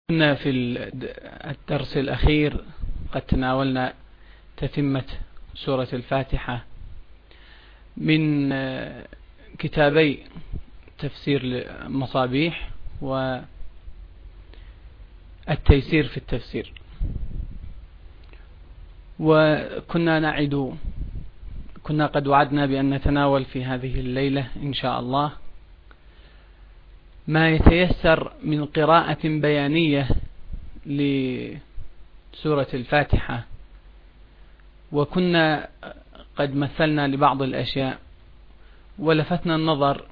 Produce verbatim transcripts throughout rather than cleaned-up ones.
كنا في الدرس الأخير قد تناولنا تتمة سورة الفاتحة من كتابي تفسير المصابيح والتيسير في التفسير، وكنا نعد كنا قد وعدنا بأن نتناول في هذه الليلة إن شاء الله ما يتيسر من قراءة بيانية لسورة الفاتحة، وكنا قد مثلنا لبعض الأشياء ولفتنا النظر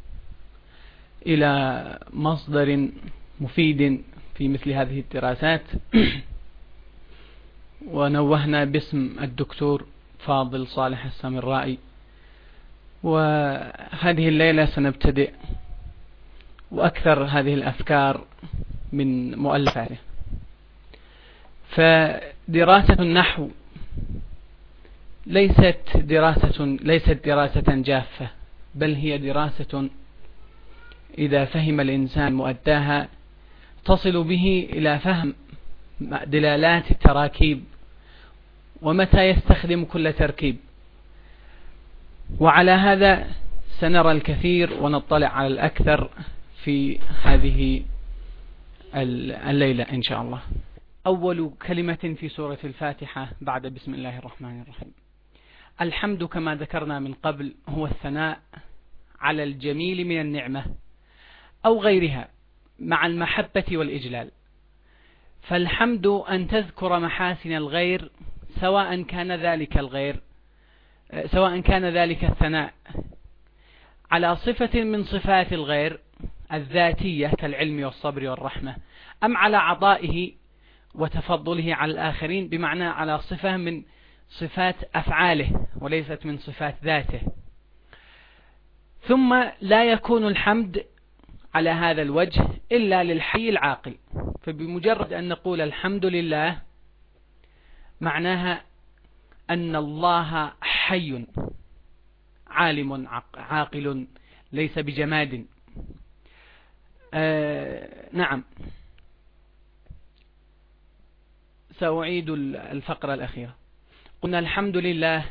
إلى مصدر مفيد في مثل هذه الدراسات ونوهنا باسم الدكتور فاضل صالح السامرائي. وهذه الليلة سنبتدئ وأكثر هذه الأفكار من مؤلفاته. فدراسة النحو ليست دراسة ليست دراسة جافة، بل هي دراسة إذا فهم الإنسان مؤداها تصل به إلى فهم دلالات التراكيب ومتى يستخدم كل تركيب. وعلى هذا سنرى الكثير ونطلع على الأكثر في هذه الليلة إن شاء الله. أول كلمة في سورة الفاتحة بعد بسم الله الرحمن الرحيم. الحمد كما ذكرنا من قبل هو الثناء على الجميل من النعمة أو غيرها مع المحبة والإجلال. فالحمد أن تذكر محاسن الغير سواء كان ذلك الغير سواء كان ذلك الثناء على صفة من صفات الغير الذاتية كالعلم والصبر والرحمة، أم على عطائه وتفضله على الآخرين بمعنى على صفة من صفات أفعاله وليست من صفات ذاته. ثم لا يكون الحمد على هذا الوجه إلا للحي العاقل. فبمجرد أن نقول الحمد لله معناها أن الله حي عالم عاقل ليس بجماد. آه نعم، سأعيد الفقرة الأخيرة. قلنا الحمد لله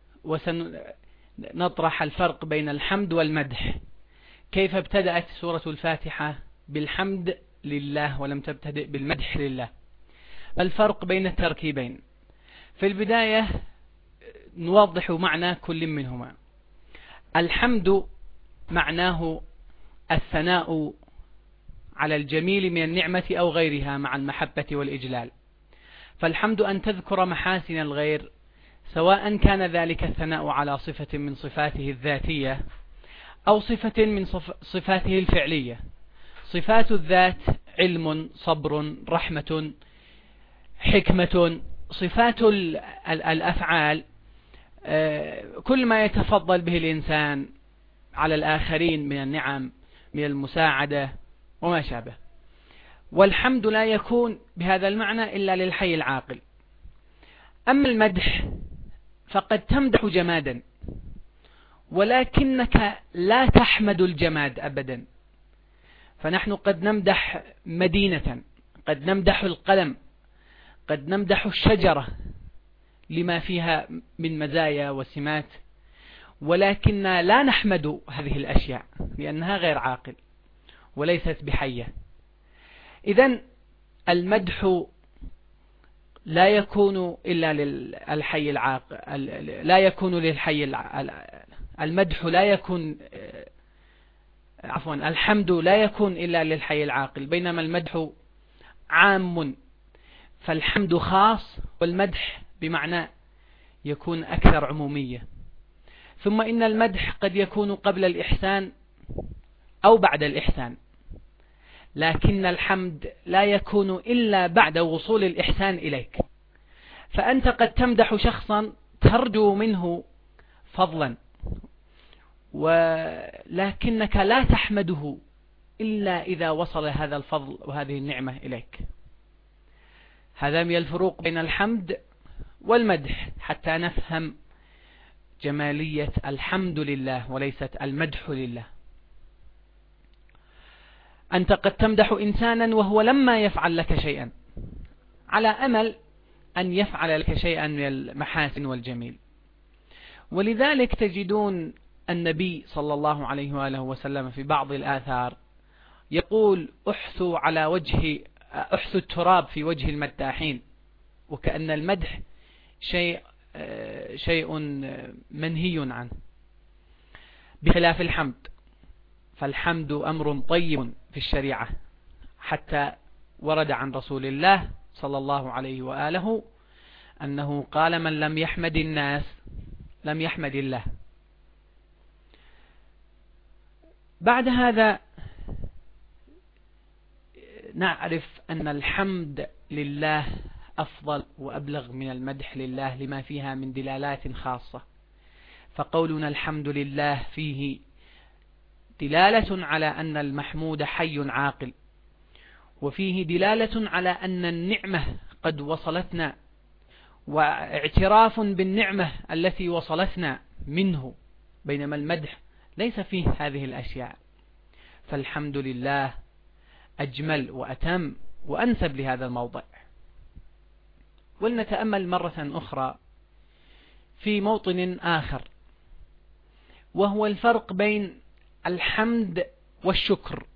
وسنطرح الفرق بين الحمد والمدح. كيف ابتدأت سورة الفاتحة بالحمد لله ولم تبتدئ بالمدح لله؟ الفرق بين التركيبين. في البداية نوضح معنى كل منهما. الحمد معناه الثناء على الجميل من النعمة أو غيرها مع المحبة والإجلال. فالحمد أن تذكر محاسن الغير سواء كان ذلك الثناء على صفة من صفاته الذاتية أو صفة من صفاته الفعلية. صفات الذات علم، صبر، رحمة، حكمة. صفات الأفعال كل ما يتفضل به الإنسان على الآخرين من النعم، من المساعدة وما شابه. والحمد لا يكون بهذا المعنى إلا للحي العاقل. أما المدح فقد تمدح جمادا ولكنك لا تحمد الجماد أبدا. فنحن قد نمدح مدينة، قد نمدح القلم، قد نمدح الشجرة لما فيها من مزايا وسمات، ولكن لا نحمد هذه الأشياء لأنها غير عاقل وليست بحية. إذن المدح لا يكون إلا للحي العاقل، لا يكون للحي المدح لا يكون عفوا الحمد لا يكون إلا للحي العاقل، بينما المدح عام. فالحمد خاص والمدح بمعنى يكون أكثر عمومية. ثم إن المدح قد يكون قبل الإحسان أو بعد الإحسان، لكن الحمد لا يكون إلا بعد وصول الإحسان إليك. فأنت قد تمدح شخصا ترجو منه فضلا، ولكنك لا تحمده إلا إذا وصل هذا الفضل وهذه النعمة إليك. هذا من الفروق بين الحمد والمدح حتى نفهم جمالية الحمد لله وليست المدح لله. أنت قد تمدح إنسانا وهو لما يفعل لك شيئا، على أمل أن يفعل لك شيئا من المحاسن والجميل. ولذلك تجدون النبي صلى الله عليه وآله وسلم في بعض الآثار يقول احثوا على وجه احثوا التراب في وجه المداحين، وكأن المدح شيء شيء منهي عنه، بخلاف الحمد، فالحمد أمر طيب في الشريعة، حتى ورد عن رسول الله صلى الله عليه وآله أنه قال من لم يحمد الناس لم يحمد الله. بعد هذا نعرف أن الحمد لله أفضل وأبلغ من المدح لله لما فيها من دلالات خاصة. فقولنا الحمد لله فيه دلالة على أن المحمود حي عاقل، وفيه دلالة على أن النعمة قد وصلتنا، واعتراف بالنعمة التي وصلتنا منه، بينما المدح ليس فيه هذه الأشياء. فالحمد لله أجمل وأتم وأنسب لهذا الموضع. ولنتأمل مرة أخرى في موطن آخر، وهو الفرق بين الحمد والشكر.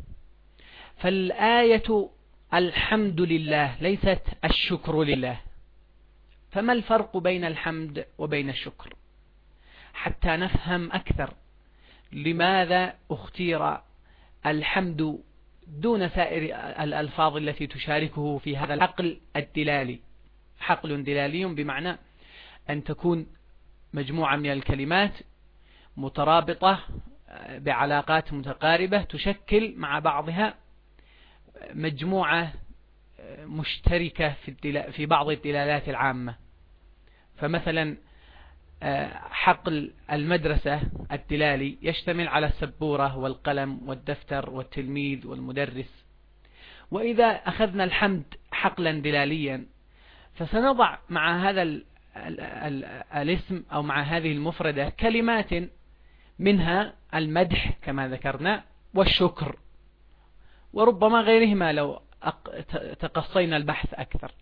فالآية الحمد لله ليست الشكر لله. فما الفرق بين الحمد وبين الشكر حتى نفهم أكثر لماذا اختير الحمد دون سائر الألفاظ التي تشاركه في هذا العقل الدلالي. حقل دلالي بمعنى أن تكون مجموعة من الكلمات مترابطة بعلاقات متقاربة تشكل مع بعضها مجموعة مشتركة في في بعض الدلالات العامة. فمثلا حقل المدرسة الدلالي يشتمل على السبورة والقلم والدفتر والتلميذ والمدرس. وإذا أخذنا الحمد حقلا دلاليا فسنضع مع هذا ال ال ال الاسم أو مع هذه المفردة كلمات منها المدح كما ذكرنا والشكر، وربما غيرهما لو تقصينا البحث أكثر.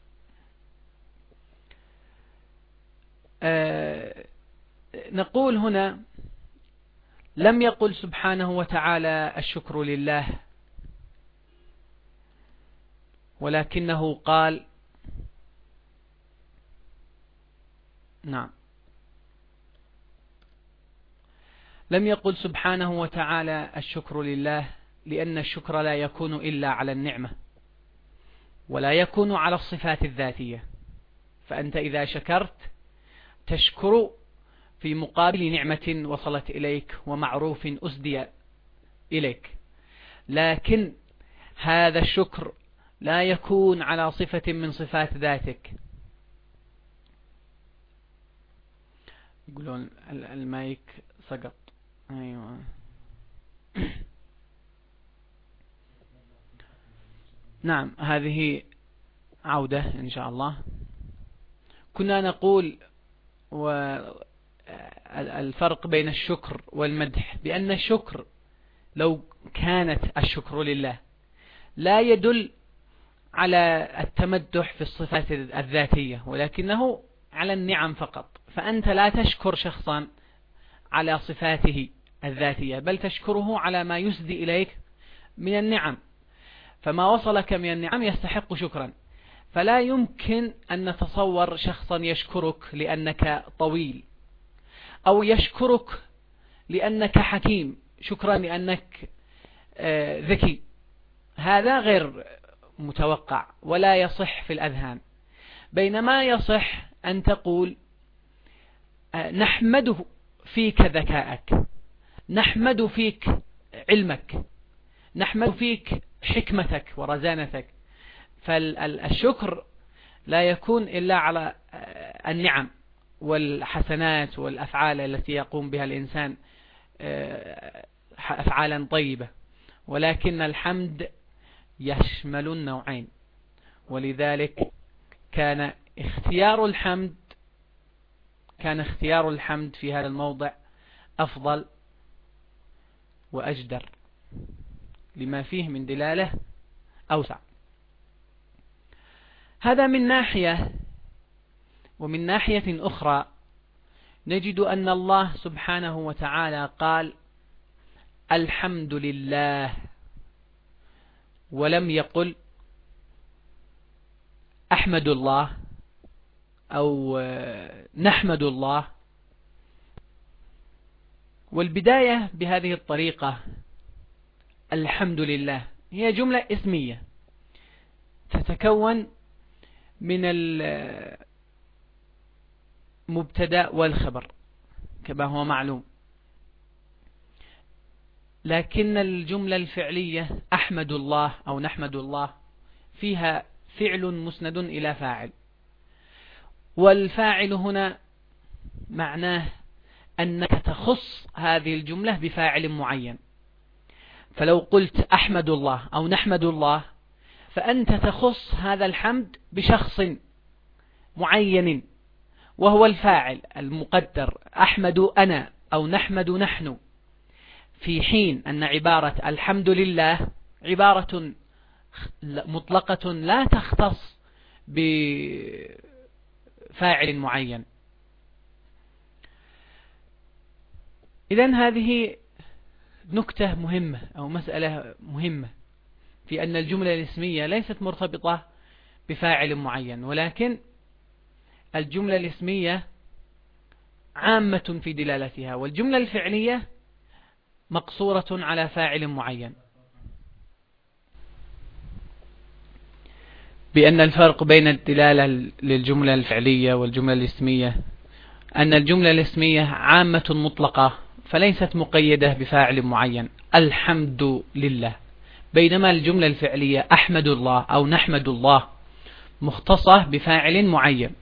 أه نقول هنا لم يقل سبحانه وتعالى الشكر لله، ولكنه قال نعم لم يقل سبحانه وتعالى الشكر لله، لأن الشكر لا يكون إلا على النعمة ولا يكون على الصفات الذاتية. فأنت إذا شكرت تشكر في مقابل نعمة وصلت إليك ومعروف أسدي إليك، لكن هذا الشكر لا يكون على صفة من صفات ذاتك. يقولون المايك سقط. أيوة. نعم هذه عودة إن شاء الله. كنا نقول والفرق بين الشكر والمدح بأن الشكر لو كانت الشكر لله لا يدل على التمدح في الصفات الذاتية، ولكنه على النعم فقط. فأنت لا تشكر شخصا على صفاته الذاتية، بل تشكره على ما يسدي إليك من النعم، فما وصلك من النعم يستحق شكرا. فلا يمكن أن نتصور شخصا يشكرك لأنك طويل، أو يشكرك لأنك حكيم شكرا لأنك ذكي. هذا غير متوقع ولا يصح في الأذهان. بينما يصح أن تقول نحمده فيك ذكاءك، نحمد فيك علمك، نحمد فيك حكمتك ورزانتك. فالشكر لا يكون إلا على النعم والحسنات والأفعال التي يقوم بها الإنسان، أفعالا طيبة، ولكن الحمد يشمل النوعين. ولذلك كان اختيار الحمد كان اختيار الحمد في هذا الموضع أفضل وأجدر. لما فيه من دلالة أوسع. هذا من ناحية. ومن ناحية أخرى نجد أن الله سبحانه وتعالى قال الحمد لله، ولم يقل أحمد الله أو نحمد الله. والبداية بهذه الطريقة الحمد لله هي جملة اسمية تتكون من المبتدأ والخبر كما هو معلوم، لكن الجملة الفعلية أحمد الله أو نحمد الله فيها فعل مسند إلى فاعل، والفاعل هنا معناه أنك تخص هذه الجملة بفاعل معين. فلو قلت أحمد الله أو نحمد الله فأنت تخص هذا الحمد بشخص معين وهو الفاعل المقدر أحمد أنا أو نحمد نحن، في حين أن عبارة الحمد لله عبارة مطلقة لا تختص بفاعل معين. إذن هذه نكتة مهمة أو مسألة مهمة في أن الجملة الاسمية ليست مرتبطة بفاعل معين، ولكن الجملة الاسمية عامة في دلالتها، والجملة الفعلية مقصورة على فاعل معين. بأن الفرق بين الدلالة للجملة الفعلية والجملة الاسمية أن الجملة الاسمية عامة مطلقة فليست مقيدة بفاعل معين الحمد لله، بينما الجملة الفعلية أحمد الله أو نحمد الله مختصة بفاعل معين،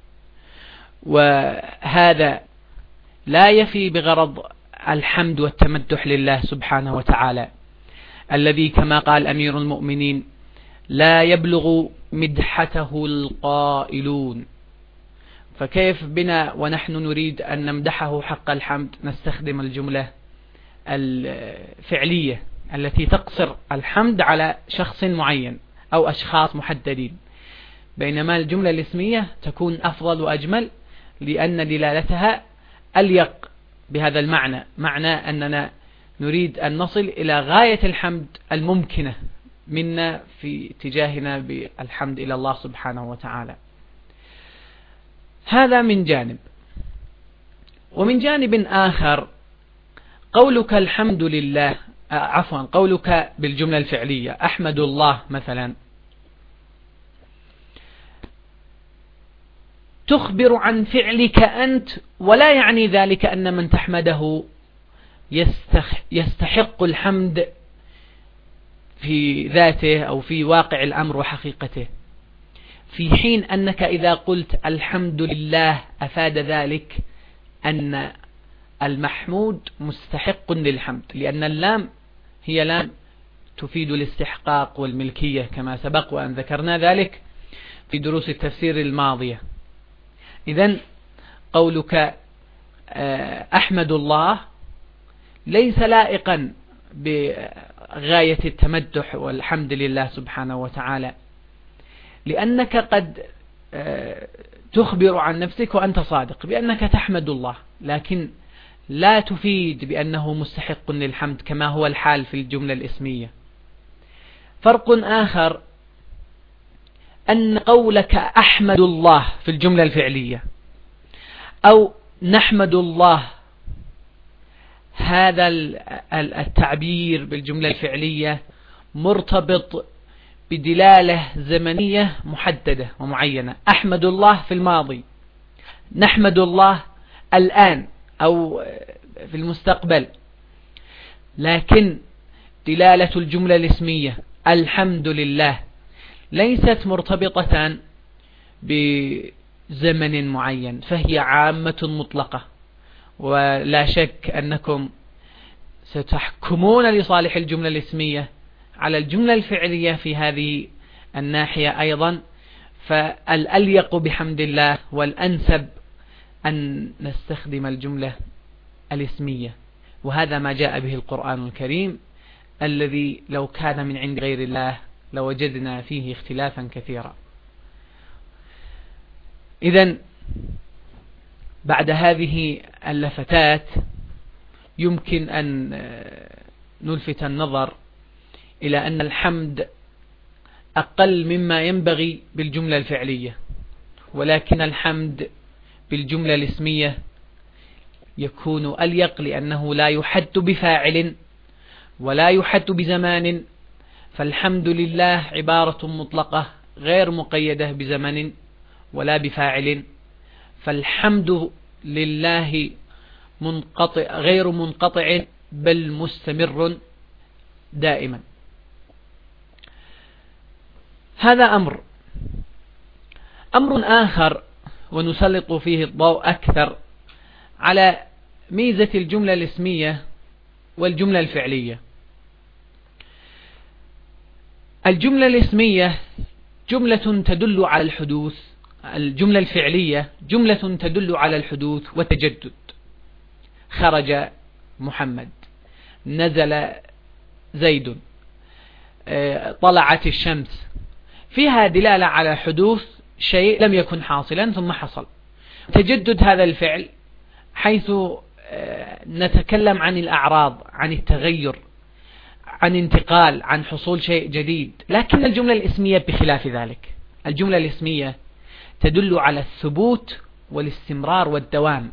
وهذا لا يفي بغرض الحمد والتمدح لله سبحانه وتعالى الذي كما قال أمير المؤمنين لا يبلغ مدحته القائلون. فكيف بنا ونحن نريد أن نمدحه حق الحمد نستخدم الجملة الفعلية التي تقصر الحمد على شخص معين أو أشخاص محددين، بينما الجملة الاسمية تكون أفضل وأجمل لأن دلالتها أليق بهذا المعنى، معنى أننا نريد أن نصل إلى غاية الحمد الممكنة منا في اتجاهنا بالحمد إلى الله سبحانه وتعالى. هذا من جانب. ومن جانب آخر قولك الحمد لله عفوا قولك بالجملة الفعلية أحمد الله مثلا تخبر عن فعلك أنت، ولا يعني ذلك أن من تحمده يستحق الحمد في ذاته أو في واقع الأمر وحقيقته، في حين أنك إذا قلت الحمد لله أفاد ذلك أن المحمود مستحق للحمد، لأن اللام هي لام تفيد الاستحقاق والملكية كما سبق وأن ذكرنا ذلك في دروس التفسير الماضية. إذن قولك أحمد الله ليس لائقا بغاية التمدح والحمد لله سبحانه وتعالى، لأنك قد تخبر عن نفسك وأنت صادق بأنك تحمد الله، لكن لا تفيد بأنه مستحق للحمد كما هو الحال في الجملة الاسمية. فرق آخر أن قولك أحمد الله في الجملة الفعلية أو نحمد الله، هذا التعبير بالجملة الفعلية مرتبط بدلالة زمنية محددة ومعينة. أحمد الله في الماضي، نحمد الله الآن أو في المستقبل، لكن دلالة الجملة الاسمية الحمد لله ليست مرتبطة بزمن معين، فهي عامة مطلقة. ولا شك أنكم ستحكمون لصالح الجملة الاسمية على الجملة الفعلية في هذه الناحية أيضا، فالأليق بحمد الله والأنسب أن نستخدم الجملة الاسمية، وهذا ما جاء به القرآن الكريم الذي لو كان من عند غير الله لوجدنا فيه اختلافا كثيرا. إذن بعد هذه اللفتات يمكن أن نلفت النظر إلى أن الحمد أقل مما ينبغي بالجملة الفعلية، ولكن الحمد بالجملة الاسمية يكون أليق، لأنه لا يحد بفاعل ولا يحد بزمان، فالحمد لله عبارة مطلقة غير مقيدة بزمن ولا بفاعل، فالحمد لله منقطع غير منقطع بل مستمر دائما. هذا أمر أمر آخر، ونسلط فيه الضوء أكثر على ميزة الجملة الاسمية والجملة الفعلية. الجملة الاسمية جملة تدل على الحدوث، الجملة الفعلية جملة تدل على الحدوث والتجدد. خرج محمد، نزل زيد، طلعت الشمس، فيها دلالة على حدوث شيء لم يكن حاصلا ثم حصل. تجدد هذا الفعل حيث نتكلم عن الأعراض، عن التغير، عن انتقال، عن حصول شيء جديد. لكن الجملة الاسمية بخلاف ذلك، الجملة الاسمية تدل على الثبوت والاستمرار والدوام.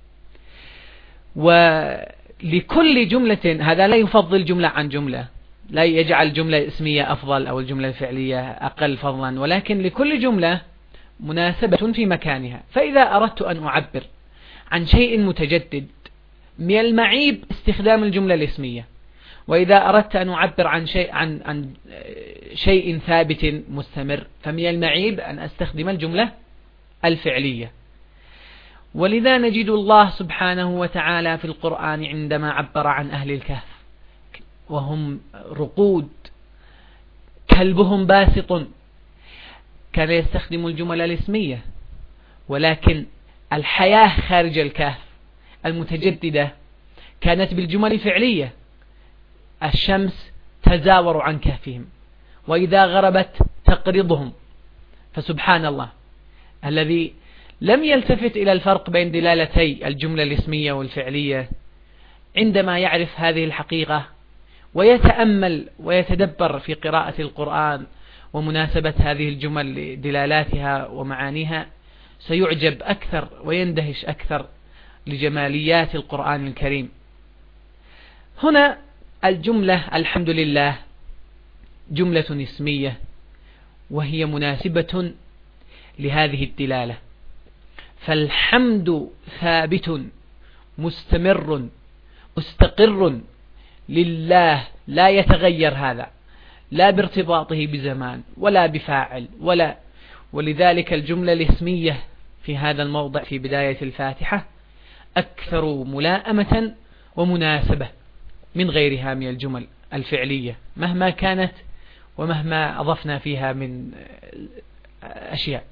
ولكل جملة، هذا لا يفضل جملة عن جملة، لا يجعل الجملة الاسمية أفضل أو الجملة الفعلية أقل فضلا، ولكن لكل جملة مناسبة في مكانها. فإذا أردت أن أعبر عن شيء متجدد من المعيب استخدام الجملة الاسمية، وإذا أردت أن أعبر عن شيء عن عن شيء ثابت مستمر فمن المعيب أن أستخدم الجملة الفعلية. ولذا نجد الله سبحانه وتعالى في القرآن عندما عبر عن أهل الكهف وهم رقود كلبهم باسط كان يستخدم الجمل الاسمية، ولكن الحياة خارج الكهف المتجددة كانت بالجمل الفعلية. الشمس تزاور عن كهفهم، وإذا غربت تقرضهم. فسبحان الله الذي لم يلتفت إلى الفرق بين دلالتي الجملة الاسمية والفعلية، عندما يعرف هذه الحقيقة ويتأمل ويتدبر في قراءة القرآن ومناسبة هذه الجمل لدلالاتها ومعانيها، سيعجب أكثر ويندهش أكثر لجماليات القرآن الكريم. هنا الجملة الحمد لله جملة اسمية، وهي مناسبة لهذه الدلالة، فالحمد ثابت مستمر مستقر لله، لا يتغير هذا، لا بارتباطه بزمان ولا بفاعل ولا. ولذلك الجملة الاسمية في هذا الموضع في بداية الفاتحة أكثر ملائمة ومناسبة من غيرها من الجمل الفعلية مهما كانت ومهما أضفنا فيها من أشياء.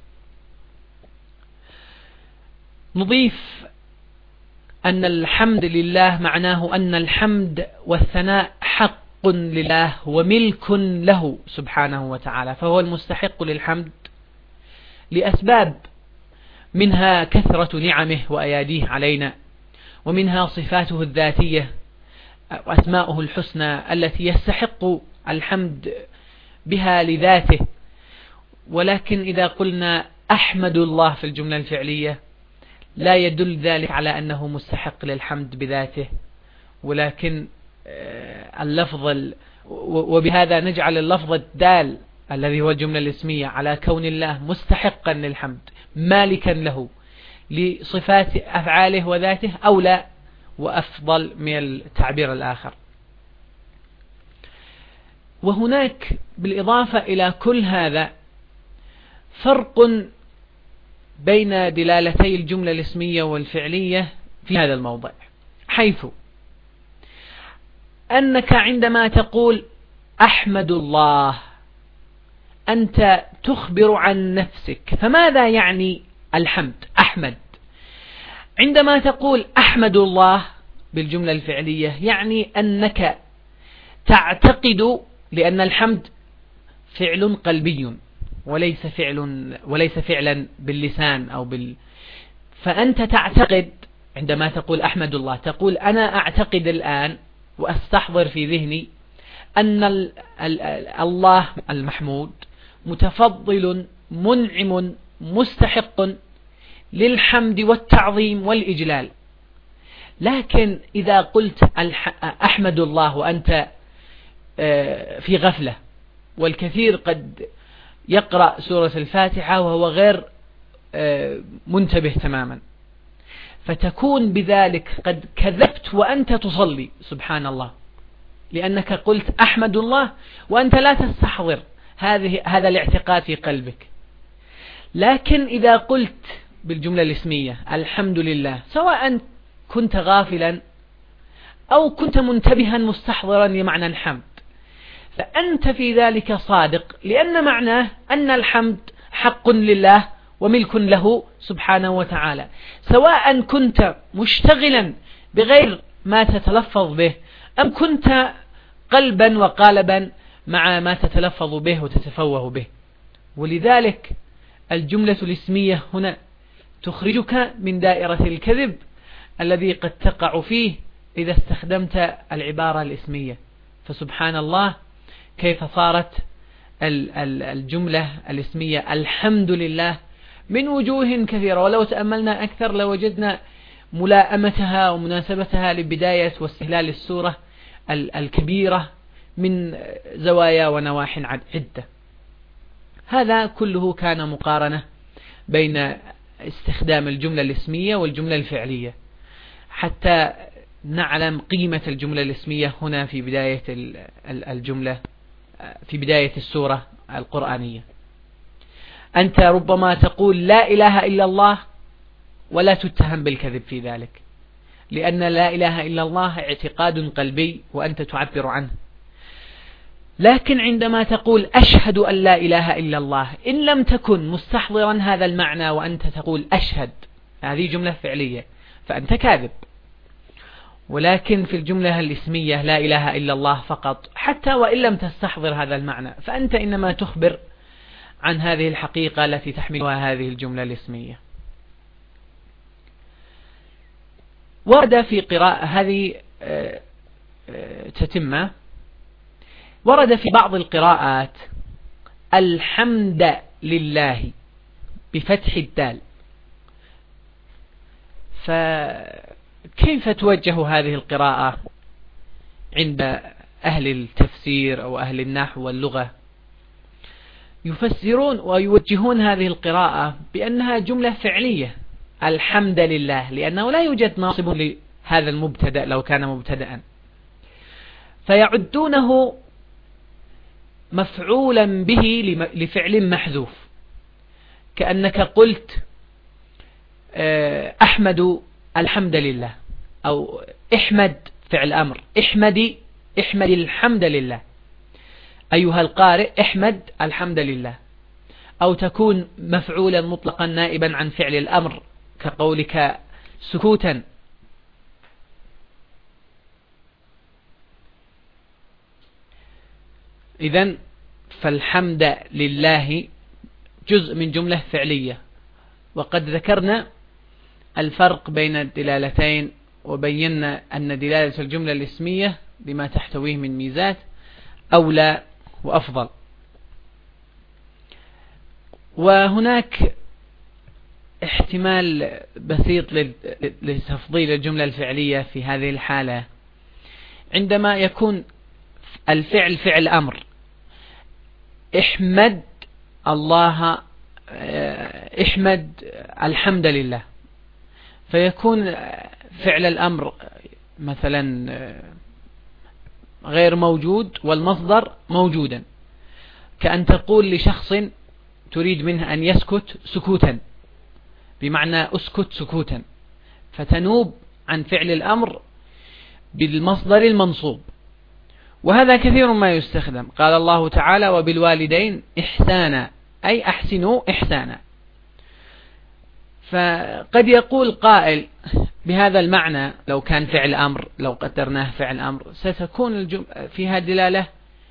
نضيف أن الحمد لله معناه أن الحمد والثناء حق لله وملك له سبحانه وتعالى، فهو المستحق للحمد لأسباب، منها كثرة نعمه وأياديه علينا، ومنها صفاته الذاتية وأسماؤه الحسنى التي يستحق الحمد بها لذاته. ولكن إذا قلنا أحمد الله في الجملة الفعلية لا يدل ذلك على أنه مستحق للحمد بذاته، ولكن اللفظ، وبهذا نجعل اللفظ الدال الذي هو الجملة الاسمية على كون الله مستحقا للحمد مالكا له لصفات أفعاله وذاته أولى وأفضل من التعبير الآخر. وهناك بالإضافة إلى كل هذا فرق بين دلالتي الجملة الاسمية والفعلية في هذا الموضع، حيث أنك عندما تقول أحمد الله أنت تخبر عن نفسك، فماذا يعني الحمد أحمد؟ عندما تقول أحمد الله بالجملة الفعلية يعني أنك تعتقد، لأن الحمد فعل قلبي وليس فعل وليس فعلا باللسان أو بال فأنت تعتقد عندما تقول أحمد الله، تقول أنا أعتقد الآن وأستحضر في ذهني أن الله المحمود متفضل منعم مستحق للحمد والتعظيم والإجلال. لكن إذا قلت أحمد الله وأنت في غفلة، والكثير قد يقرأ سورة الفاتحة وهو غير منتبه تماما، فتكون بذلك قد كذبت وأنت تصلي سبحان الله، لأنك قلت أحمد الله وأنت لا تستحضر هذه هذا الاعتقاد في قلبك. لكن إذا قلت بالجملة الاسمية الحمد لله، سواء كنت غافلا أو كنت منتبها مستحضرا لمعنى الحمد، فأنت في ذلك صادق، لأن معناه أن الحمد حق لله وملك له سبحانه وتعالى، سواء كنت مشتغلا بغير ما تتلفظ به أم كنت قلبا وقالبا مع ما تتلفظ به وتتفوه به. ولذلك الجملة الاسمية هنا تخرجك من دائرة الكذب الذي قد تقع فيه إذا استخدمت العبارة الاسمية. فسبحان الله كيف صارت الجملة الاسمية الحمد لله من وجوه كثيرة، ولو تأملنا أكثر لوجدنا ملائمتها ومناسبتها لبداية واستهلال السورة الكبيرة من زوايا ونواح عدة. هذا كله كان مقارنة بين استخدام الجملة الاسمية والجملة الفعلية حتى نعلم قيمة الجملة الاسمية هنا في بداية الجملة في بداية السورة القرآنية. أنت ربما تقول لا إله إلا الله ولا تتهم بالكذب في ذلك، لأن لا إله إلا الله اعتقاد قلبي وأنت تعبر عنه. لكن عندما تقول أشهد أن لا إله إلا الله، إن لم تكن مستحضرا هذا المعنى وأنت تقول أشهد، هذه جملة فعلية فأنت كاذب. ولكن في الجملة الاسمية لا إله إلا الله فقط، حتى وإن لم تستحضر هذا المعنى، فأنت إنما تخبر عن هذه الحقيقة التي تحملها هذه الجملة الاسمية. ورد في قراءة هذه تتمة، ورد في بعض القراءات الحمد لله بفتح الدال، فكيف توجه هذه القراءة عند أهل التفسير أو أهل النحو واللغة؟ يفسرون ويوجهون هذه القراءة بأنها جملة فعلية الحمد لله، لأنه لا يوجد ناصب لهذا المبتدأ لو كان مبتدأ، فيعدونه مفعولا به لفعل محذوف، كأنك قلت أحمد الحمد لله، أو احمد فعل أمر، احمدي احمد الحمد لله أيها القارئ، احمد الحمد لله. أو تكون مفعولا مطلقا نائبا عن فعل الأمر كقولك سكوتا. إذن فالحمد لله جزء من جملة فعلية. وقد ذكرنا الفرق بين الدلالتين، وبينا أن دلالة الجملة الاسمية بما تحتويه من ميزات أولى وأفضل. وهناك احتمال بسيط لتفضيل الجملة الفعلية في هذه الحالة، عندما يكون الفعل فعل أمر، احمد الله احمد الحمد لله، فيكون فعل الأمر مثلا غير موجود والمصدر موجودا، كأن تقول لشخص تريد منه أن يسكت سكوتا، بمعنى أسكت سكوتا، فتنوب عن فعل الأمر بالمصدر المنصوب. وهذا كثير ما يستخدم. قال الله تعالى وبالوالدين إحسانا، أي أحسنوا إحسانا. فقد يقول قائل بهذا المعنى لو كان فعل أمر، لو قدرناه فعل أمر، ستكون فيها دلالة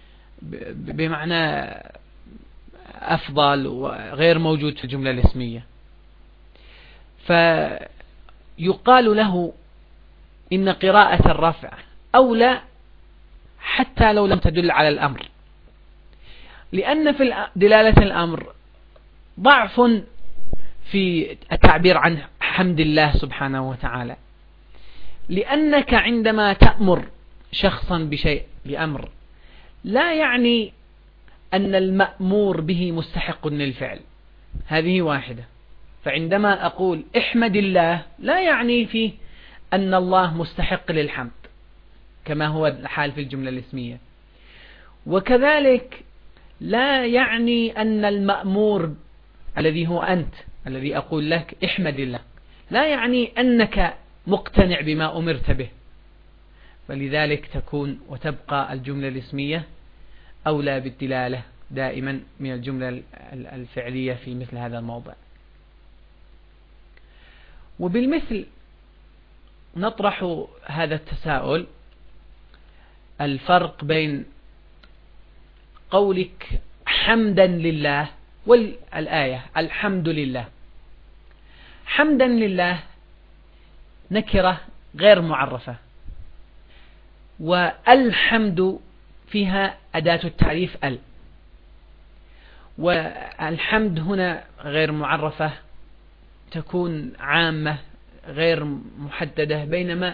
بمعنى أفضل وغير موجود في الجملة الاسمية. فيقال له إن قراءة الرفع أولى حتى لو لم تدل على الأمر، لأن في دلالة الأمر ضعف في التعبير عن حمد الله سبحانه وتعالى، لأنك عندما تأمر شخصا بشيء بأمر لا يعني أن المأمور به مستحق للفعل، هذه واحدة. فعندما أقول احمد الله لا يعني فيه أن الله مستحق للحمد كما هو الحال في الجملة الاسمية، وكذلك لا يعني أن المأمور الذي هو أنت، الذي أقول لك احمد الله، لا يعني أنك مقتنع بما أمرت به. فلذلك تكون وتبقى الجملة الاسمية أولى بالدلالة دائما من الجملة الفعلية في مثل هذا الموضع. وبالمثل نطرح هذا التساؤل: الفرق بين قولك حمدا لله والآية الحمد لله. حمدا لله نكرة غير معرفة، والحمد فيها أداة التعريف ال، والحمد هنا غير معرفة تكون عامة غير محددة، بينما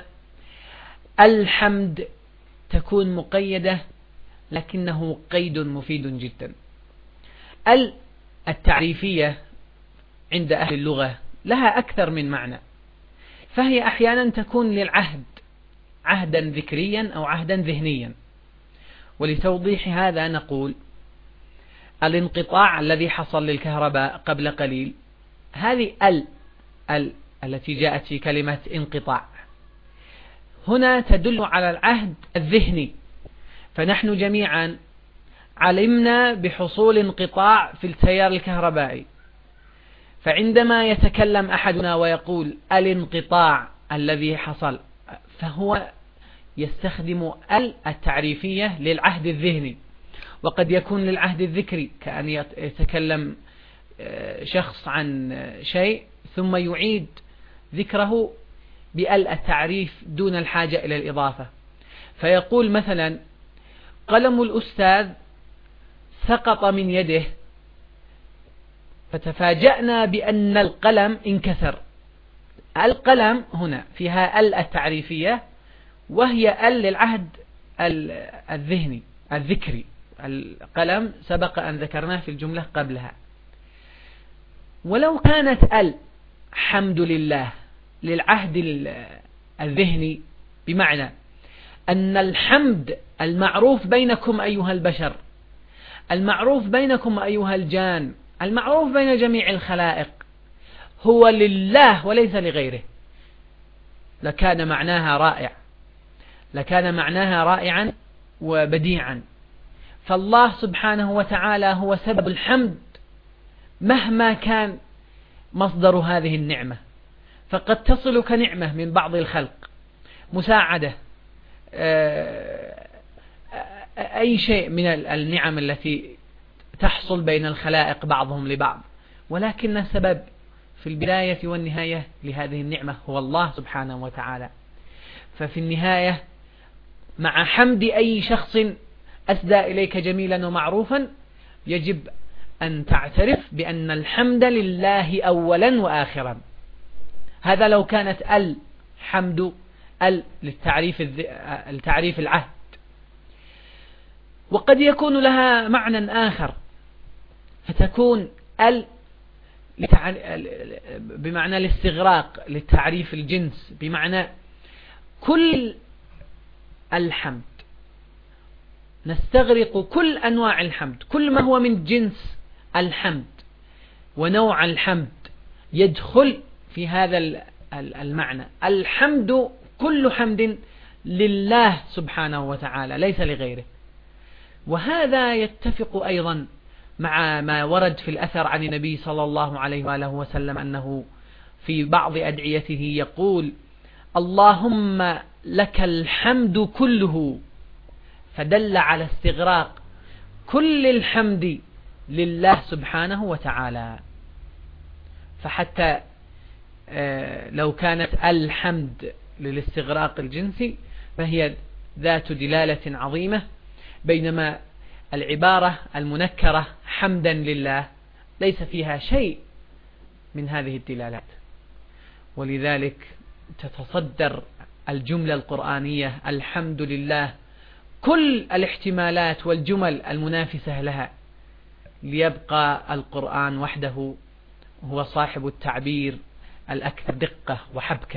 الحمد تكون مقيدة لكنه قيد مفيد جدا. ال التعريفية عند أهل اللغة لها أكثر من معنى، فهي أحيانا تكون للعهد، عهدا ذكريا أو عهدا ذهنيا. ولتوضيح هذا نقول الانقطاع الذي حصل للكهرباء قبل قليل، هذه ال ال التي جاءت في كلمة انقطاع هنا تدل على العهد الذهني، فنحن جميعا علمنا بحصول انقطاع في التيار الكهربائي، فعندما يتكلم أحدنا ويقول الانقطاع الذي حصل فهو يستخدم ال التعريفية للعهد الذهني، وقد يكون للعهد الذكري، كأن يتكلم شخص عن شيء ثم يعيد ذكره بال التعريف دون الحاجة إلى الإضافة، فيقول مثلا قلم الأستاذ سقط من يده فتفاجأنا بأن القلم انكسر. القلم هنا فيها ال التعريفية، وهي ال للعهد الذهني الذكري، القلم سبق أن ذكرناه في الجملة قبلها. ولو كانت ال حمد لله للعهد الذهني، بمعنى أن الحمد المعروف بينكم أيها البشر، المعروف بينكم أيها الجان، المعروف بين جميع الخلائق هو لله وليس لغيره، لكان معناها رائع، لكان معناها رائعا وبديعا. فالله سبحانه وتعالى هو سبب الحمد مهما كان مصدر هذه النعمة، فقد تصلك نعمة من بعض الخلق، مساعدة، أي شيء من النعم التي تحصل بين الخلائق بعضهم لبعض، ولكن السبب في البداية والنهاية لهذه النعمة هو الله سبحانه وتعالى. ففي النهاية مع حمد أي شخص أسدى إليك جميلا ومعروفا يجب أن تعترف بأن الحمد لله أولا وآخرا. هذا لو كانت الحمد ال للتعريف التعريف العهد. وقد يكون لها معنى آخر، فتكون ال بمعنى الاستغراق للتعريف الجنس، بمعنى كل الحمد، نستغرق كل أنواع الحمد، كل ما هو من جنس الحمد ونوع الحمد يدخل في هذا المعنى. الحمد كل حمد لله سبحانه وتعالى ليس لغيره. وهذا يتفق أيضا مع ما ورد في الأثر عن النبي صلى الله عليه وآله وسلم أنه في بعض أدعيته يقول اللهم لك الحمد كله، فدل على استغراق كل الحمد لله سبحانه وتعالى. فحتى لو كانت الحمد للاستغراق الجنسي فهي ذات دلالة عظيمة، بينما العبارة المنكرة حمدا لله ليس فيها شيء من هذه الدلالات، ولذلك تتصدر الجملة القرآنية الحمد لله كل الاحتمالات والجمل المنافسة لها، ليبقى القرآن وحده هو صاحب التعبير الأكثر دقة وحبكة.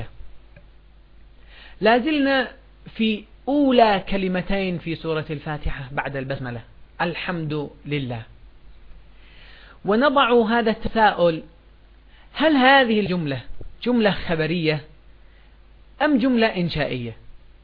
لازلنا في أولى كلمتين في سورة الفاتحة بعد البسملة، الحمد لله، ونضع هذا التساؤل: هل هذه الجملة جملة خبرية أم جملة إنشائية؟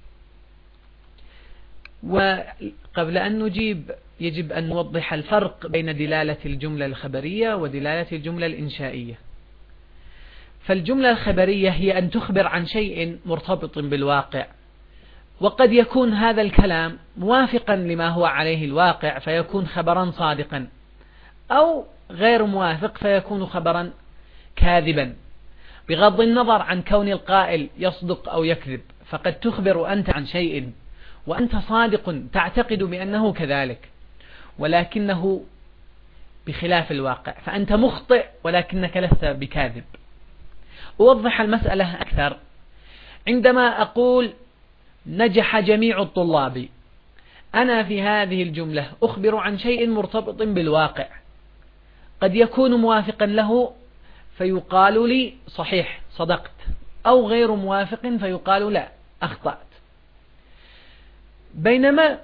وقبل أن نجيب يجب أن نوضح الفرق بين دلالة الجملة الخبرية ودلالة الجملة الإنشائية. فالجملة الخبرية هي أن تخبر عن شيء مرتبط بالواقع، وقد يكون هذا الكلام موافقا لما هو عليه الواقع فيكون خبرا صادقا، أو غير موافق فيكون خبرا كاذبا، بغض النظر عن كون القائل يصدق أو يكذب. فقد تخبر أنت عن شيء وأنت صادق تعتقد بأنه كذلك، ولكنه بخلاف الواقع، فأنت مخطئ ولكنك لست بكاذب. أوضح المسألة أكثر. عندما أقول نجح جميع الطلاب، أنا في هذه الجملة أخبر عن شيء مرتبط بالواقع، قد يكون موافقا له فيقال لي صحيح صدقت، أو غير موافق فيقال لا أخطأت. بينما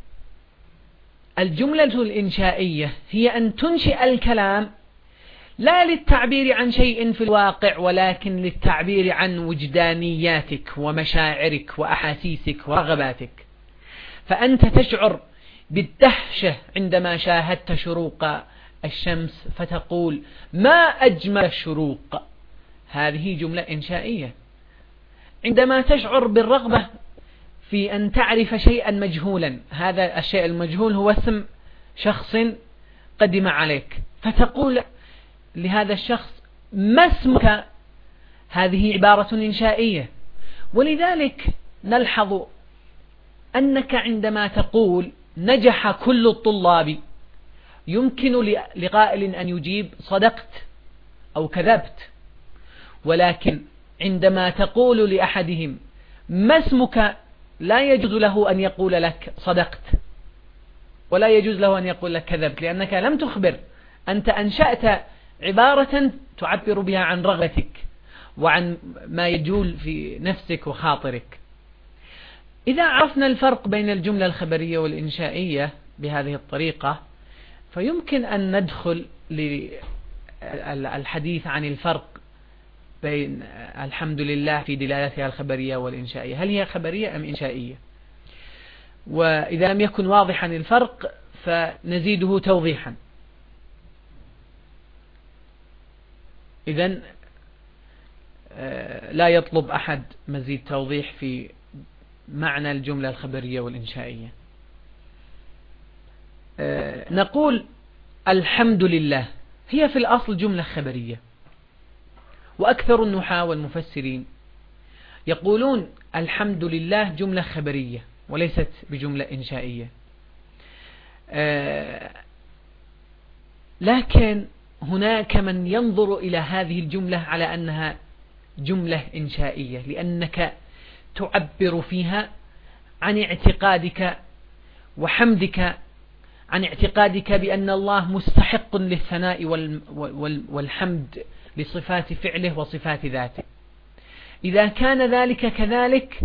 الجملة الإنشائية هي أن تنشئ الكلام لا للتعبير عن شيء في الواقع، ولكن للتعبير عن وجدانياتك ومشاعرك وأحاسيسك ورغباتك. فأنت تشعر بالدهشة عندما شاهدت شروق الشمس فتقول ما أجمل الشروق، هذه جملة إنشائية. عندما تشعر بالرغبة في أن تعرف شيئا مجهولا، هذا الشيء المجهول هو اسم شخص قدم عليك، فتقول لهذا الشخص ما اسمك، هذه عبارة إنشائية. ولذلك نلحظ أنك عندما تقول نجح كل الطلاب يمكن لقائل أن يجيب صدقت أو كذبت، ولكن عندما تقول لأحدهم ما اسمك لا يجوز له أن يقول لك صدقت، ولا يجوز له أن يقول لك كذبت، لأنك لم تخبر، أنت أنشأت عبارة تعبر بها عن رغبتك وعن ما يجول في نفسك وخاطرك. إذا عرفنا الفرق بين الجملة الخبرية والإنشائية بهذه الطريقة، فيمكن أن ندخل للحديث عن الفرق بين الحمد لله في دلالتها الخبرية والإنشائية، هل هي خبرية أم إنشائية؟ وإذا لم يكن واضحا الفرق فنزيده توضيحا. إذن لا يطلب أحد مزيد توضيح في معنى الجملة الخبرية والإنشائية. نقول الحمد لله هي في الأصل جملة خبرية، وأكثر النحاة والمفسرين يقولون الحمد لله جملة خبرية وليست بجملة إنشائية. لكن هناك من ينظر إلى هذه الجملة على أنها جملة إنشائية، لأنك تعبر فيها عن اعتقادك وحمدك، عن اعتقادك بأن الله مستحق للثناء والحمد لصفات فعله وصفات ذاته. إذا كان ذلك كذلك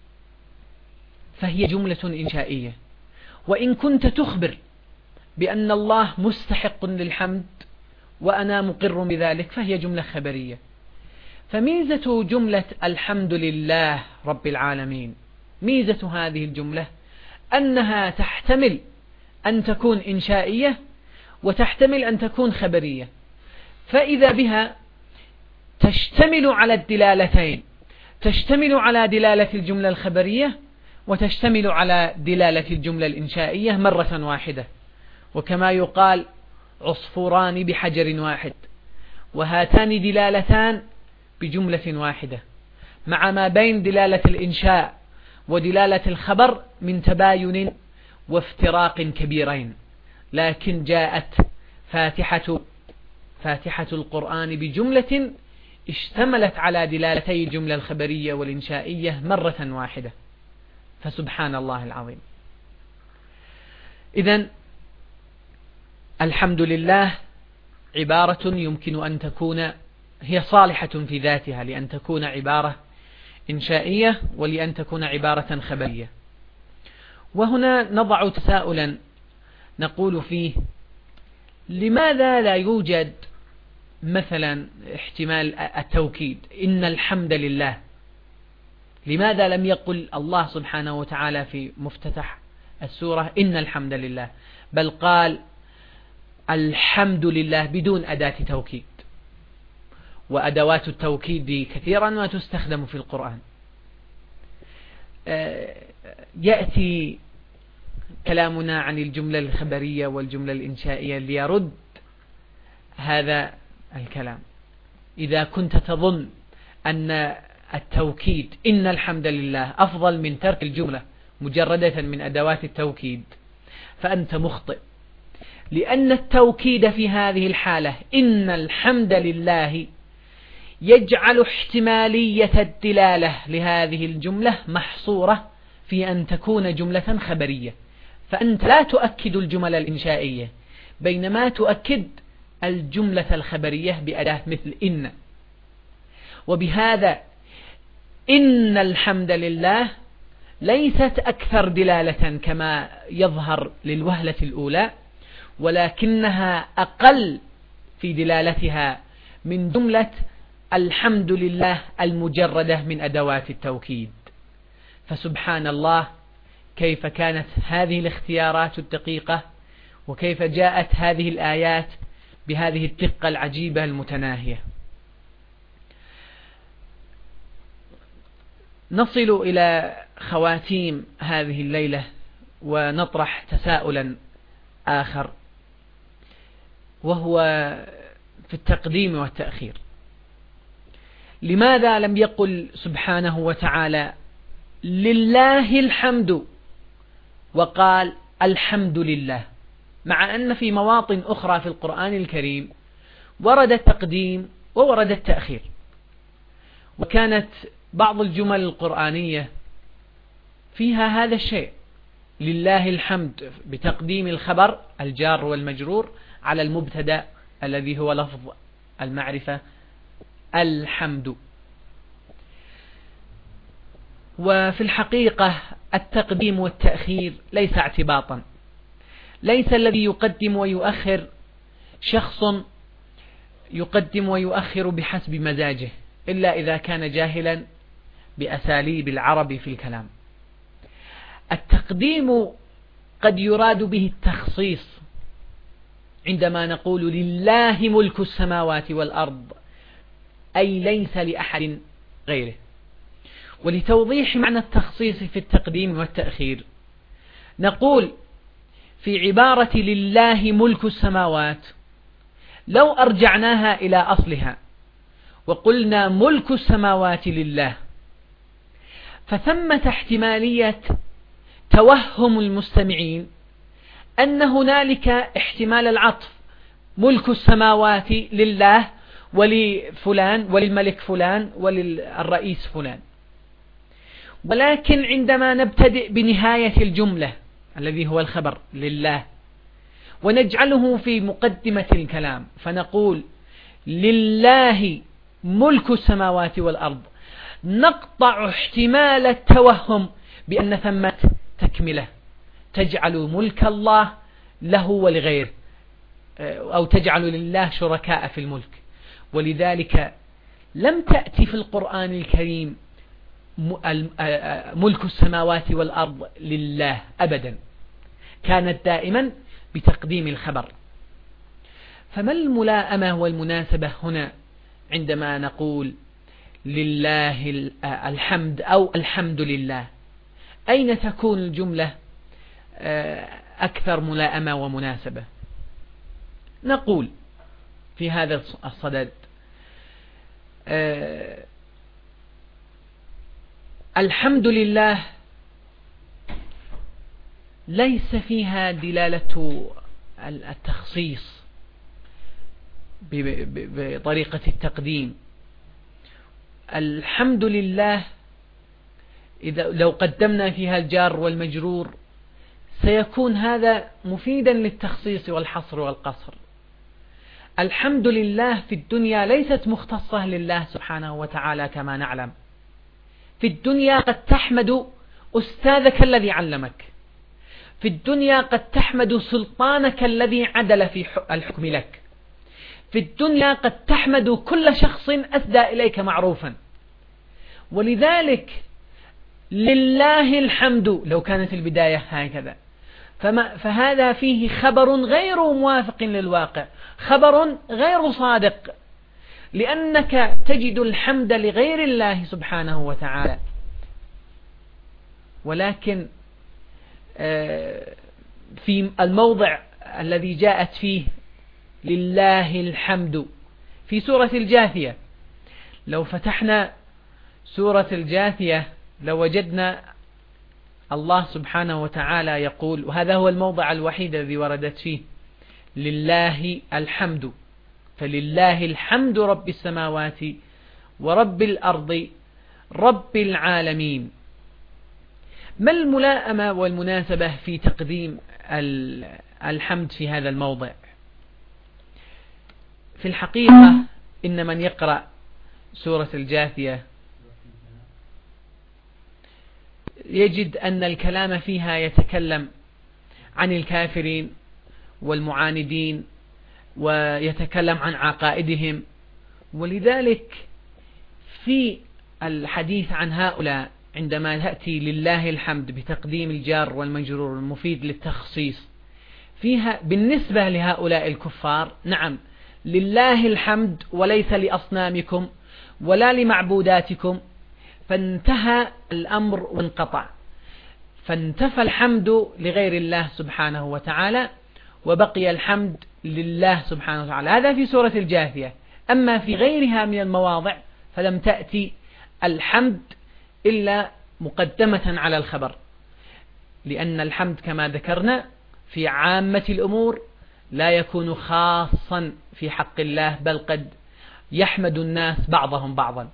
فهي جملة إنشائية، وإن كنت تخبر بأن الله مستحق للحمد وأنا مقر بذلك فهي جملة خبرية. فميزة جملة الحمد لله رب العالمين، ميزة هذه الجملة أنها تحتمل أن تكون إنشائية وتحتمل أن تكون خبرية، فإذا بها تشتمل على الدلالتين، تشتمل على دلالة الجملة الخبرية وتشتمل على دلالة الجملة الإنشائية مرة واحدة، وكما يقال عصفوران بحجر واحد، وهاتان دلالتان بجملة واحدة، مع ما بين دلالة الإنشاء ودلالة الخبر من تباين وافتراق كبيرين، لكن جاءت فاتحة فاتحة القرآن بجملة اشتملت على دلالتي الجملة الخبرية والإنشائية مرة واحدة، فسبحان الله العظيم. إذن الحمد لله عبارة يمكن أن تكون هي صالحة في ذاتها لأن تكون عبارة إنشائية ولأن تكون عبارة خبرية. وهنا نضع تساؤلا نقول فيه: لماذا لا يوجد مثلا احتمال التوكيد إن الحمد لله؟ لماذا لم يقل الله سبحانه وتعالى في مفتتح السورة إن الحمد لله، بل قال الحمد لله بدون أداة توكيد؟ وأدوات التوكيد كثيرا ما تستخدم في القرآن. يأتي كلامنا عن الجملة الخبرية والجملة الإنشائية ليرد هذا الكلام. إذا كنت تظن أن التوكيد إن الحمد لله أفضل من ترك الجملة مجردة من أدوات التوكيد فأنت مخطئ، لأن التوكيد في هذه الحالة إن الحمد لله يجعل احتمالية الدلالة لهذه الجملة محصورة في أن تكون جملة خبرية، فأنت لا تؤكد الجمل الإنشائية بينما تؤكد الجملة الخبرية بأداة مثل إن. وبهذا إن الحمد لله ليست أكثر دلالة كما يظهر للوهلة الأولى، ولكنها أقل في دلالتها من جملة الحمد لله المجردة من أدوات التوكيد. فسبحان الله كيف كانت هذه الاختيارات الدقيقة، وكيف جاءت هذه الآيات بهذه الدقة العجيبة المتناهية. نصل إلى خواتيم هذه الليلة ونطرح تساؤلا آخر، وهو في التقديم والتأخير. لماذا لم يقل سبحانه وتعالى لله الحمد وقال الحمد لله، مع أن في مواطن أخرى في القرآن الكريم ورد التقديم وورد التأخير؟ وكانت بعض الجمل القرآنية فيها هذا الشيء، لله الحمد بتقديم الخبر الجار والمجرور على المبتدأ الذي هو لفظ المعرفة الحمد. وفي الحقيقة التقديم والتأخير ليس اعتباطا، ليس الذي يقدم ويؤخر شخص يقدم ويؤخر بحسب مزاجه، إلا إذا كان جاهلا بأساليب العرب في الكلام. التقديم قد يراد به التخصيص عندما نقول لله ملك السماوات والأرض، أي ليس لأحد غيره. ولتوضيح معنى التخصيص في التقديم والتأخير نقول في عبارة لله ملك السماوات، لو أرجعناها إلى أصلها وقلنا ملك السماوات لله، فثمة احتمالية توهم المستمعين أن هنالك احتمال العطف ملك السماوات لله ولفلان وللملك فلان وللرئيس فلان. ولكن عندما نبتدئ بنهاية الجملة الذي هو الخبر لله ونجعله في مقدمة الكلام فنقول لله ملك السماوات والأرض، نقطع احتمال التوهم بأن ثمة تكملة تجعل ملك الله له ولغيره، أو تجعل لله شركاء في الملك. ولذلك لم تأتي في القرآن الكريم ملك السماوات والأرض لله أبدا، كانت دائما بتقديم الخبر. فما الملائمة والمناسبة هنا عندما نقول لله الحمد أو الحمد لله، أين تكون الجملة أكثر ملائمة ومناسبة؟ نقول في هذا الصدد الحمد لله ليس فيها دلالة التخصيص بطريقة التقديم. الحمد لله إذا لو قدمنا فيها الجار والمجرور سيكون هذا مفيدا للتخصيص والحصر والقصر. الحمد لله في الدنيا ليست مختصة لله سبحانه وتعالى كما نعلم. في الدنيا قد تحمد أستاذك الذي علمك، في الدنيا قد تحمد سلطانك الذي عدل في الحكم لك، في الدنيا قد تحمد كل شخص أسدى إليك معروفا. ولذلك لله الحمد لو كانت البداية هكذا فما فهذا فيه خبر غير موافق للواقع، خبر غير صادق، لأنك تجد الحمد لغير الله سبحانه وتعالى. ولكن في الموضع الذي جاءت فيه لله الحمد في سورة الجاثية، لو فتحنا سورة الجاثية لوجدنا الله سبحانه وتعالى يقول، وهذا هو الموضع الوحيد الذي وردت فيه لله الحمد، فلله الحمد رب السماوات ورب الأرض رب العالمين. ما الملائمة والمناسبة في تقديم الحمد في هذا الموضع؟ في الحقيقة إن من يقرأ سورة الجاثية يجد أن الكلام فيها يتكلم عن الكافرين والمعاندين ويتكلم عن عقائدهم. ولذلك في الحديث عن هؤلاء عندما تأتي لله الحمد بتقديم الجار والمجرور المفيد للتخصيص فيها بالنسبة لهؤلاء الكفار، نعم لله الحمد وليس لأصنامكم ولا لمعبوداتكم، فانتهى الأمر وانقطع، فانتفى الحمد لغير الله سبحانه وتعالى وبقي الحمد لله سبحانه وتعالى. هذا في سورة الجاثية. أما في غيرها من المواضع فلم تأتي الحمد إلا مقدمة على الخبر، لأن الحمد كما ذكرنا في عامة الأمور لا يكون خاصا في حق الله، بل قد يحمد الناس بعضهم بعضا.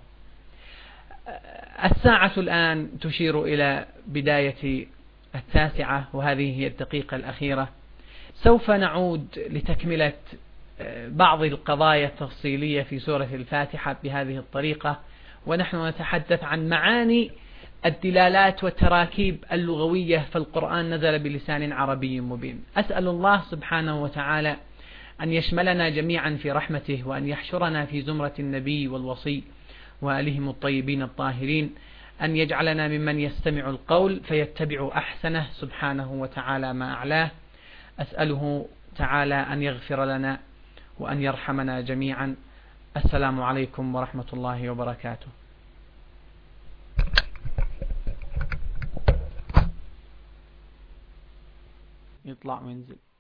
الساعة الآن تشير إلى بداية التاسعة، وهذه هي الدقيقة الأخيرة. سوف نعود لتكملة بعض القضايا التفصيلية في سورة الفاتحة بهذه الطريقة، ونحن نتحدث عن معاني الدلالات والتراكيب اللغوية، فالقرآن نزل بلسان عربي مبين. أسأل الله سبحانه وتعالى أن يشملنا جميعا في رحمته، وأن يحشرنا في زمرة النبي والوصي وآلهم الطيبين الطاهرين، أن يجعلنا ممن يستمع القول فيتبع أحسنه سبحانه وتعالى ما أعلاه. أسأله تعالى أن يغفر لنا وأن يرحمنا جميعا. السلام عليكم ورحمة الله وبركاته. يطلع وينزل.